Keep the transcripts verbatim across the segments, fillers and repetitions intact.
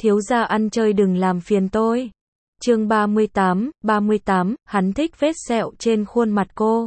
Thiếu gia ăn chơi đừng làm phiền tôi. Chương ba mươi tám, ba mươi tám, hắn thích vết sẹo trên khuôn mặt cô.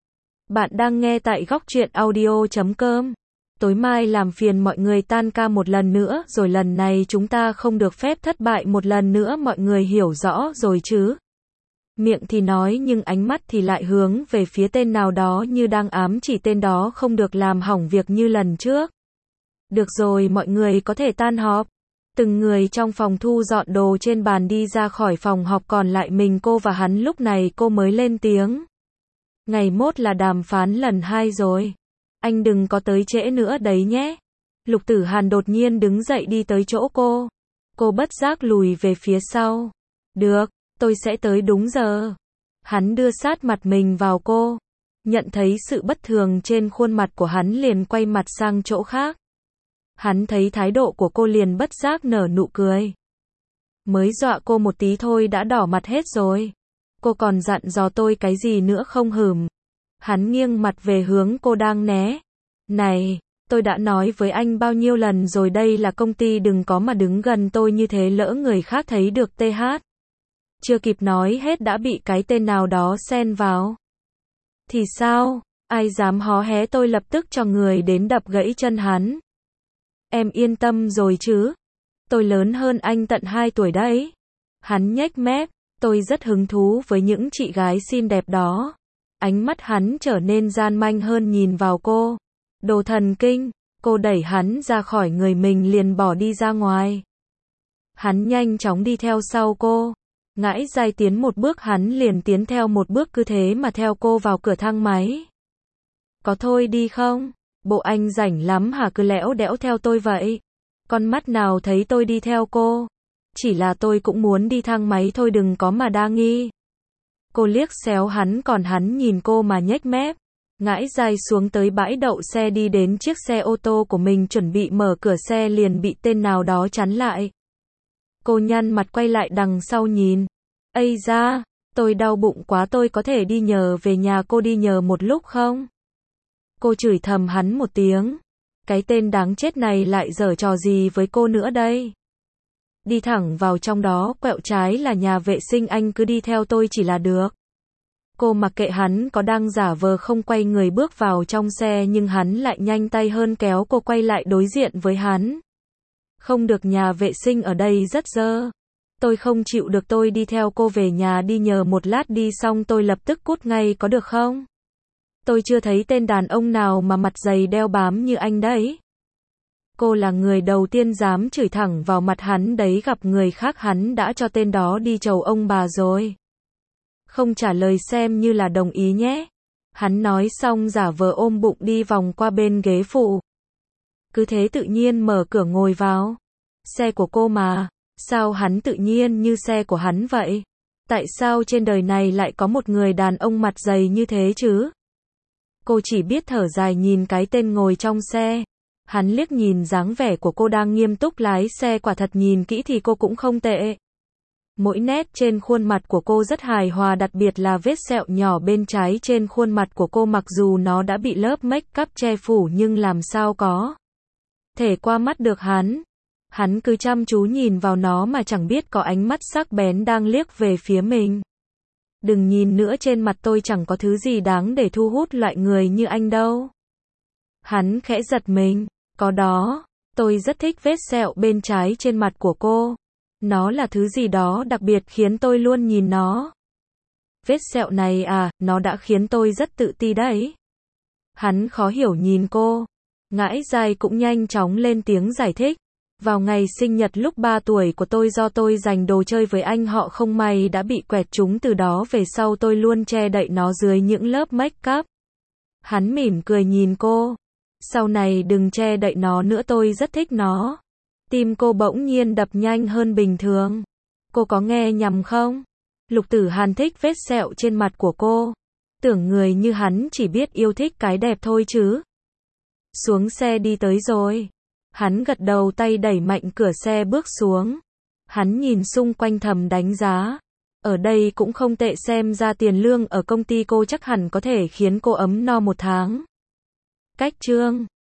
Bạn đang nghe tại góc truyện audio chấm com. Tối mai làm phiền mọi người tan ca một lần nữa, rồi lần này chúng ta không được phép thất bại một lần nữa, mọi người hiểu rõ rồi chứ? Miệng thì nói nhưng ánh mắt thì lại hướng về phía tên nào đó như đang ám chỉ tên đó không được làm hỏng việc như lần trước. Được rồi, mọi người có thể tan họp. Từng người trong phòng thu dọn đồ trên bàn đi ra khỏi phòng họp, còn lại mình cô và hắn. Lúc này cô mới lên tiếng. Ngày mốt là đàm phán lần hai rồi. Anh đừng có tới trễ nữa đấy nhé. Lục Tử Hàn đột nhiên đứng dậy đi tới chỗ cô. Cô bất giác lùi về phía sau. Được, tôi sẽ tới đúng giờ. Hắn đưa sát mặt mình vào cô. Nhận thấy sự bất thường trên khuôn mặt của hắn liền quay mặt sang chỗ khác. Hắn thấy thái độ của cô liền bất giác nở nụ cười. Mới dọa cô một tí thôi đã đỏ mặt hết rồi. Cô còn dặn dò tôi cái gì nữa không hửm? Hắn nghiêng mặt về hướng cô đang né. Này, tôi đã nói với anh bao nhiêu lần rồi, đây là công ty, đừng có mà đứng gần tôi như thế, lỡ người khác thấy được. Th. Chưa kịp nói hết đã bị cái tên nào đó xen vào. Thì sao? Ai dám hó hé, tôi lập tức cho người đến đập gãy chân hắn. Em yên tâm rồi chứ? Tôi lớn hơn anh tận hai tuổi đấy. Hắn nhếch mép. Tôi rất hứng thú với những chị gái xinh đẹp đó. Ánh mắt hắn trở nên gian manh hơn, nhìn vào cô. Đồ thần kinh. Cô đẩy hắn ra khỏi người mình liền bỏ đi ra ngoài. Hắn nhanh chóng đi theo sau cô. Ngãi dai tiến một bước hắn liền tiến theo một bước, cứ thế mà theo cô vào cửa thang máy. Có thôi đi không? Bộ anh rảnh lắm hả, cứ lẽo đẽo theo tôi vậy? Con mắt nào thấy tôi đi theo cô? Chỉ là tôi cũng muốn đi thang máy thôi, đừng có mà đa nghi. Cô liếc xéo hắn, còn hắn nhìn cô mà nhếch mép. Ngãi dai xuống tới bãi đậu xe, đi đến chiếc xe ô tô của mình chuẩn bị mở cửa xe liền bị tên nào đó chắn lại. Cô nhăn mặt quay lại đằng sau nhìn. Ây da, tôi đau bụng quá, tôi có thể đi nhờ về nhà cô đi nhờ một lúc không? Cô chửi thầm hắn một tiếng. Cái tên đáng chết này lại giở trò gì với cô nữa đây? Đi thẳng vào trong đó, quẹo trái là nhà vệ sinh, anh cứ đi theo tôi chỉ là được. Cô mặc kệ hắn có đang giả vờ không, quay người bước vào trong xe, nhưng hắn lại nhanh tay hơn kéo cô quay lại đối diện với hắn. Không được, nhà vệ sinh ở đây rất dơ. Tôi không chịu được, tôi đi theo cô về nhà đi nhờ một lát đi xong tôi lập tức cút ngay có được không? Tôi chưa thấy tên đàn ông nào mà mặt dày đeo bám như anh đấy. Cô là người đầu tiên dám chửi thẳng vào mặt hắn đấy, gặp người khác hắn đã cho tên đó đi chầu ông bà rồi. Không trả lời xem như là đồng ý nhé. Hắn nói xong giả vờ ôm bụng đi vòng qua bên ghế phụ. Cứ thế tự nhiên mở cửa ngồi vào. Xe của cô mà, sao hắn tự nhiên như xe của hắn vậy? Tại sao trên đời này lại có một người đàn ông mặt dày như thế chứ? Cô chỉ biết thở dài nhìn cái tên ngồi trong xe. Hắn liếc nhìn dáng vẻ của cô đang nghiêm túc lái xe, quả thật nhìn kỹ thì cô cũng không tệ. Mỗi nét trên khuôn mặt của cô rất hài hòa, đặc biệt là vết sẹo nhỏ bên trái trên khuôn mặt của cô, mặc dù nó đã bị lớp make up che phủ nhưng làm sao có thể qua mắt được hắn. Hắn cứ chăm chú nhìn vào nó mà chẳng biết có ánh mắt sắc bén đang liếc về phía mình. Đừng nhìn nữa, trên mặt tôi chẳng có thứ gì đáng để thu hút loại người như anh đâu. Hắn khẽ giật mình. Có đó, tôi rất thích vết sẹo bên trái trên mặt của cô. Nó là thứ gì đó đặc biệt khiến tôi luôn nhìn nó. Vết sẹo này à, nó đã khiến tôi rất tự ti đấy. Hắn khó hiểu nhìn cô. Ngãi dai cũng nhanh chóng lên tiếng giải thích. Vào ngày sinh nhật lúc ba tuổi của tôi, do tôi dành đồ chơi với anh họ không may đã bị quẹt trúng, từ đó về sau tôi luôn che đậy nó dưới những lớp make up. Hắn mỉm cười nhìn cô. Sau này đừng che đậy nó nữa, tôi rất thích nó. Tim cô bỗng nhiên đập nhanh hơn bình thường. Cô có nghe nhầm không? Lục Tử Hàn thích vết sẹo trên mặt của cô. Tưởng người như hắn chỉ biết yêu thích cái đẹp thôi chứ. Xuống xe đi tới rồi. Hắn gật đầu, tay đẩy mạnh cửa xe bước xuống. Hắn nhìn xung quanh thầm đánh giá. Ở đây cũng không tệ, xem ra tiền lương ở công ty cô chắc hẳn có thể khiến cô ấm no một tháng. Cách chương